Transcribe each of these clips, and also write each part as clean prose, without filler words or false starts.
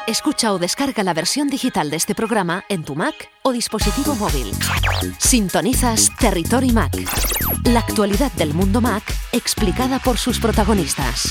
Escucha o descarga la versión digital de este programa en tu Mac o dispositivo móvil. Sintonizas Territory Mac, la actualidad del mundo Mac explicada por sus protagonistas.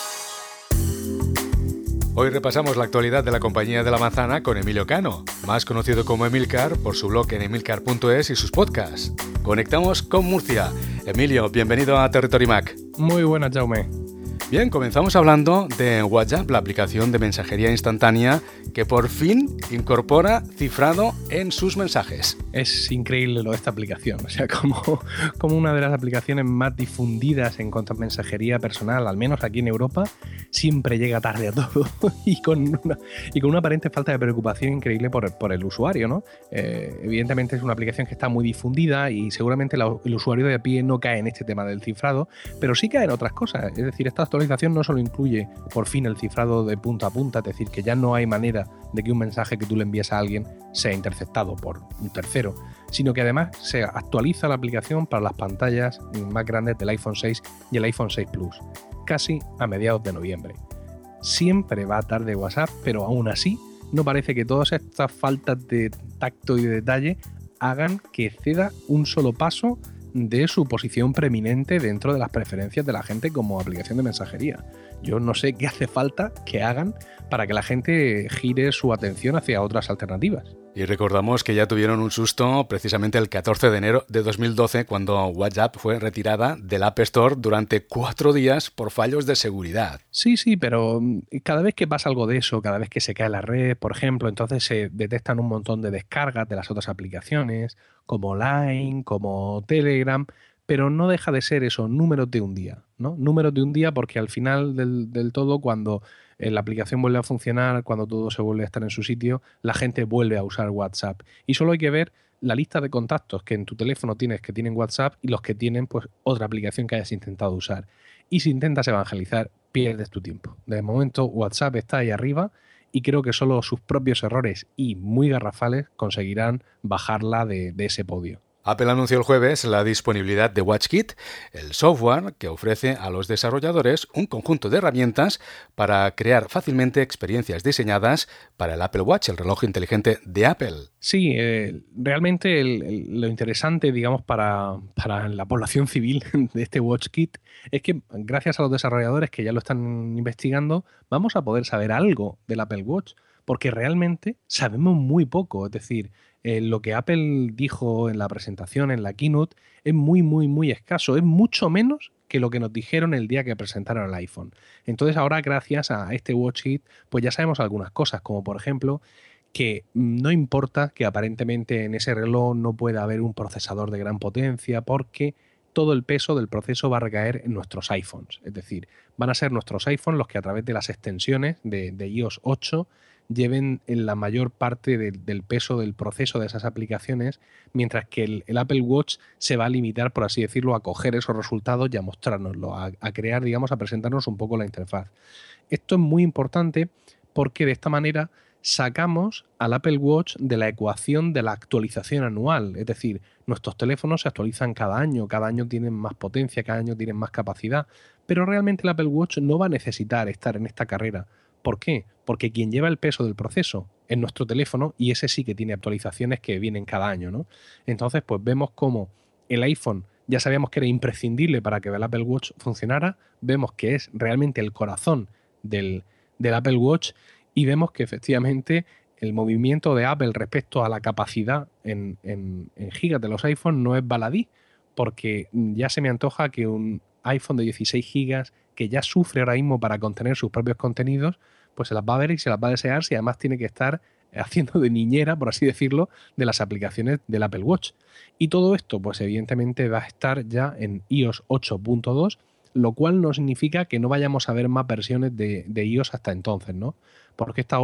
Hoy repasamos la actualidad de la compañía de la manzana con Emilio Cano, más conocido como Emilcar por su blog en emilcar.es y sus podcasts. Conectamos con Murcia. Emilio, bienvenido a Territory Mac. Muy buenas, Jaume. Bien, comenzamos hablando de WhatsApp, la aplicación de mensajería instantánea que por fin incorpora cifrado en sus mensajes. Es increíble lo de esta aplicación, o sea, como una de las aplicaciones más difundidas en cuanto a mensajería personal, al menos aquí en Europa, siempre llega tarde a todo y con una aparente falta de preocupación increíble por el usuario, ¿no? Evidentemente es una aplicación que está muy difundida y seguramente el usuario de a pie no cae en este tema del cifrado, pero sí cae en otras cosas. Es decir, esta actualización no solo incluye por fin el cifrado de punta a punta, es decir, que ya no hay manera de que un mensaje que tú le envíes a alguien sea interceptado por un tercero, sino que además se actualiza la aplicación para las pantallas más grandes del iPhone 6 y el iPhone 6 Plus, casi a mediados de noviembre. Siempre va tarde WhatsApp, pero aún así no parece que todas estas faltas de tacto y de detalle hagan que ceda un solo paso de su posición preeminente dentro de las preferencias de la gente como aplicación de mensajería. Yo no sé qué hace falta que hagan para que la gente gire su atención hacia otras alternativas. Y recordamos que ya tuvieron un susto precisamente el 14 de enero de 2012 cuando WhatsApp fue retirada del App Store durante 4 días por fallos de seguridad. Sí, pero cada vez que pasa algo de eso, cada vez que se cae la red, por ejemplo, entonces se detectan un montón de descargas de las otras aplicaciones, como Line, como Telegram, pero no deja de ser eso, números de un día, ¿no? Números de un día porque al final del todo, cuando la aplicación vuelve a funcionar, cuando todo se vuelve a estar en su sitio, la gente vuelve a usar WhatsApp. Y solo hay que ver la lista de contactos que en tu teléfono tienes que tienen WhatsApp y los que tienen pues otra aplicación que hayas intentado usar. Y si intentas evangelizar, pierdes tu tiempo. De momento WhatsApp está ahí arriba y creo que solo sus propios errores y muy garrafales conseguirán bajarla de ese podio. Apple anunció el jueves la disponibilidad de WatchKit, el software que ofrece a los desarrolladores un conjunto de herramientas para crear fácilmente experiencias diseñadas para el Apple Watch, el reloj inteligente de Apple. Sí, realmente lo interesante, digamos, para la población civil de este WatchKit es que gracias a los desarrolladores que ya lo están investigando, vamos a poder saber algo del Apple Watch, porque realmente sabemos muy poco, es decir, lo que Apple dijo en la presentación, en la keynote, es muy escaso. Es mucho menos que lo que nos dijeron el día que presentaron el iPhone. Entonces ahora, gracias a este WatchKit, pues ya sabemos algunas cosas, como por ejemplo que no importa que aparentemente en ese reloj no pueda haber un procesador de gran potencia, porque todo el peso del proceso va a recaer en nuestros iPhones. Es decir, van a ser nuestros iPhones los que a través de las extensiones de iOS 8 lleven en la mayor parte del peso del proceso de esas aplicaciones, mientras que el Apple Watch se va a limitar, por así decirlo, a coger esos resultados y a mostrárnoslo, a crear, digamos, a presentarnos un poco la interfaz. Esto es muy importante porque de esta manera sacamos al Apple Watch de la ecuación de la actualización anual, es decir, nuestros teléfonos se actualizan cada año tienen más potencia, cada año tienen más capacidad, pero realmente el Apple Watch no va a necesitar estar en esta carrera. ¿Por qué? Porque quien lleva el peso del proceso es nuestro teléfono y ese sí que tiene actualizaciones que vienen cada año, ¿no? Entonces, pues vemos cómo el iPhone ya sabíamos que era imprescindible para que el Apple Watch funcionara, vemos que es realmente el corazón del Apple Watch y vemos que efectivamente el movimiento de Apple respecto a la capacidad en gigas de los iPhones no es baladí, porque ya se me antoja que un iPhone de 16 gigas que ya sufre ahora mismo para contener sus propios contenidos, pues se las va a ver y se las va a desear si además tiene que estar haciendo de niñera, por así decirlo, de las aplicaciones del Apple Watch. Y todo esto, pues evidentemente va a estar ya en iOS 8.2, lo cual no significa que no vayamos a ver más versiones de iOS hasta entonces, ¿no? Porque esta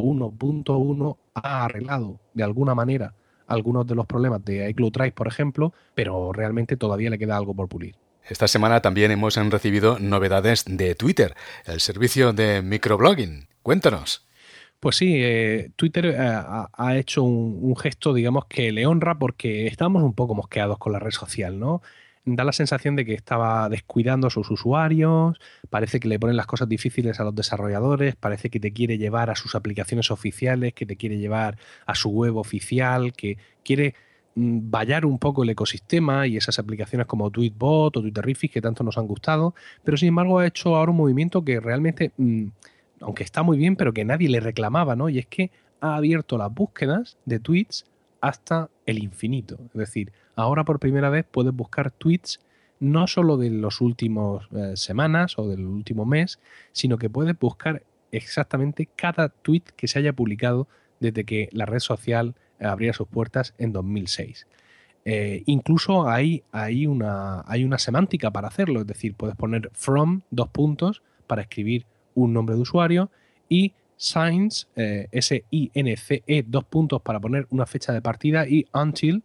8.1.1 ha arreglado de alguna manera algunos de los problemas de iCloud Drive, por ejemplo, pero realmente todavía le queda algo por pulir. Esta semana también hemos recibido novedades de Twitter, el servicio de microblogging. Cuéntanos. Pues sí, Twitter ha hecho un gesto, digamos, que le honra porque estábamos un poco mosqueados con la red social, ¿no? da la sensación de que estaba descuidando a sus usuarios, parece que le ponen las cosas difíciles a los desarrolladores, parece que te quiere llevar a sus aplicaciones oficiales, que te quiere llevar a su web oficial, que quiere vallar un poco el ecosistema y esas aplicaciones como Tweetbot o Twitterrific que tanto nos han gustado, pero sin embargo ha hecho ahora un movimiento que realmente, aunque está muy bien, pero que nadie le reclamaba, ¿no? Y es que ha abierto las búsquedas de tweets hasta el infinito. Es decir, ahora por primera vez puedes buscar tweets no solo de los últimos semanas o del último mes, sino que puedes buscar exactamente cada tweet que se haya publicado desde que la red social abriera sus puertas en 2006. Incluso hay una semántica para hacerlo, es decir, puedes poner from, para escribir un nombre de usuario, y since, S-I-N-C-E, para poner una fecha de partida, y until,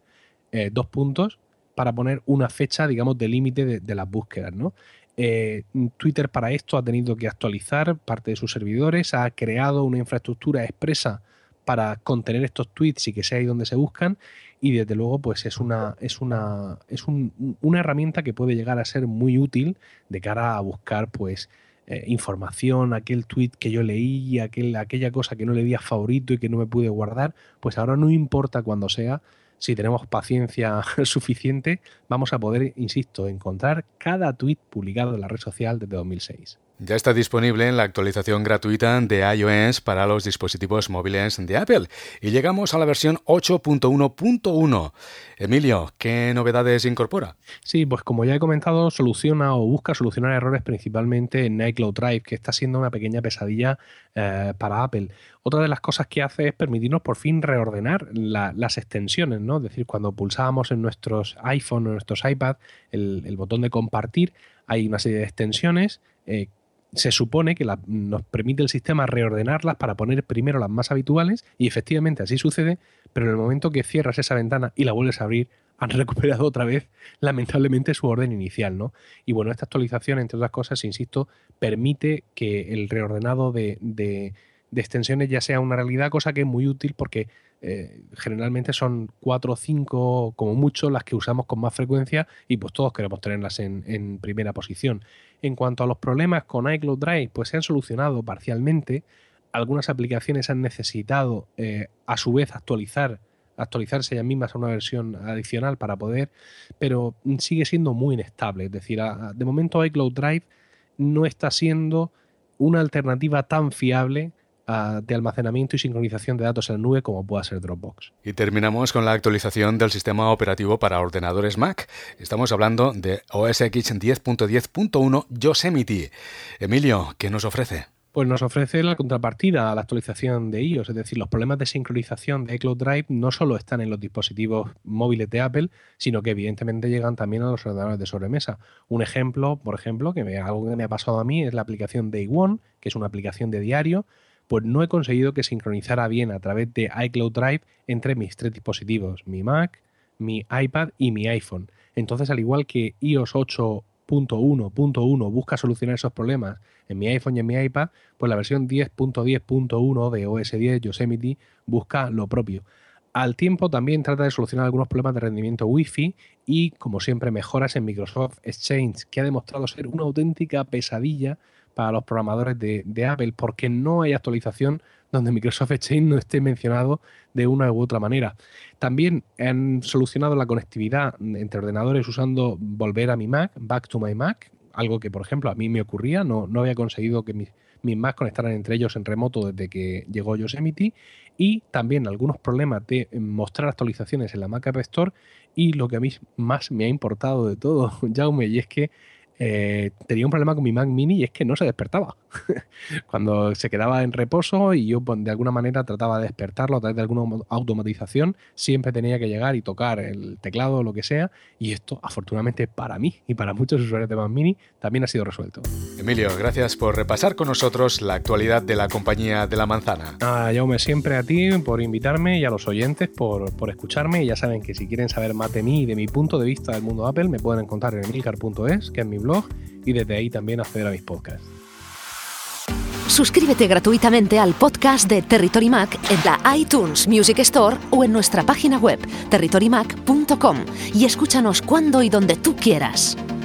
para poner una fecha, digamos, de límite de las búsquedas, ¿no? Twitter para esto ha tenido que actualizar parte de sus servidores, ha creado una infraestructura expresa para contener estos tweets y que sea ahí donde se buscan, y desde luego pues es una herramienta que puede llegar a ser muy útil de cara a buscar pues información, aquel tweet que yo leí, aquella cosa que no le di a favorito y que no me pude guardar, pues ahora no importa cuándo sea, si tenemos paciencia suficiente, vamos a poder, insisto, encontrar cada tweet publicado en la red social desde 2006. Ya está disponible en la actualización gratuita de iOS para los dispositivos móviles de Apple. Y llegamos a la versión 8.1.1. Emilio, ¿qué novedades incorpora? Sí, pues como ya he comentado, soluciona o busca solucionar errores principalmente en iCloud Drive, que está siendo una pequeña pesadilla para Apple. Otra de las cosas que hace es permitirnos por fin reordenar las extensiones, ¿no? Es decir, cuando pulsábamos en nuestros iPhone o nuestros iPad el botón de compartir, hay una serie de extensiones se supone que nos permite el sistema reordenarlas para poner primero las más habituales, y efectivamente así sucede, pero en el momento que cierras esa ventana y la vuelves a abrir, han recuperado otra vez, lamentablemente, su orden inicial, ¿no? Y bueno, esta actualización, entre otras cosas, insisto, permite que el reordenado de extensiones ya sea una realidad, cosa que es muy útil porque generalmente son 4 o 5 como mucho las que usamos con más frecuencia, y pues todos queremos tenerlas en primera posición. En cuanto a los problemas con iCloud Drive, pues se han solucionado parcialmente. Algunas aplicaciones han necesitado a su vez actualizarse ellas mismas a una versión adicional para poder, pero sigue siendo muy inestable. Es decir, de momento iCloud Drive no está siendo una alternativa tan fiable de almacenamiento y sincronización de datos en la nube como pueda ser Dropbox. Y terminamos con la actualización del sistema operativo para ordenadores Mac. Estamos hablando de OS X 10.10.1 Yosemite. Emilio, ¿qué nos ofrece? Pues nos ofrece la contrapartida a la actualización de iOS, es decir, los problemas de sincronización de iCloud Drive no solo están en los dispositivos móviles de Apple, sino que evidentemente llegan también a los ordenadores de sobremesa. Un ejemplo, por ejemplo, algo que me ha pasado a mí es la aplicación Day One, que es una aplicación de diario. Pues no he conseguido que sincronizara bien a través de iCloud Drive entre mis 3 dispositivos, mi Mac, mi iPad y mi iPhone. Entonces, al igual que iOS 8.1.1 busca solucionar esos problemas en mi iPhone y en mi iPad, pues la versión 10.10.1 de OS X Yosemite busca lo propio. Al tiempo también trata de solucionar algunos problemas de rendimiento Wi-Fi y, como siempre, mejoras en Microsoft Exchange, que ha demostrado ser una auténtica pesadilla para los programadores de Apple, porque no hay actualización donde Microsoft Exchange no esté mencionado de una u otra manera. También han solucionado la conectividad entre ordenadores usando volver a mi Mac, back to my Mac, algo que, por ejemplo, a mí me ocurría, no había conseguido que mis Mac conectaran entre ellos en remoto desde que llegó Yosemite, y también algunos problemas de mostrar actualizaciones en la Mac App Store, y lo que a mí más me ha importado de todo, Jaume, y es que tenía un problema con mi Mac Mini, y es que no se despertaba. Cuando se quedaba en reposo y yo de alguna manera trataba de despertarlo a través de alguna automatización, siempre tenía que llegar y tocar el teclado o lo que sea, y esto afortunadamente para mí y para muchos usuarios de Mac Mini también ha sido resuelto. Emilio, gracias por repasar con nosotros la actualidad de la compañía de la manzana. Jaume, siempre a ti por invitarme, y a los oyentes por escucharme, y ya saben que si quieren saber más de mí y de mi punto de vista del mundo Apple, me pueden encontrar en emilcar.es, que es mi blog, y desde ahí también acceder a mis podcasts. Suscríbete gratuitamente al podcast de Territory Mac en la iTunes Music Store o en nuestra página web territorymac.com y escúchanos cuando y donde tú quieras.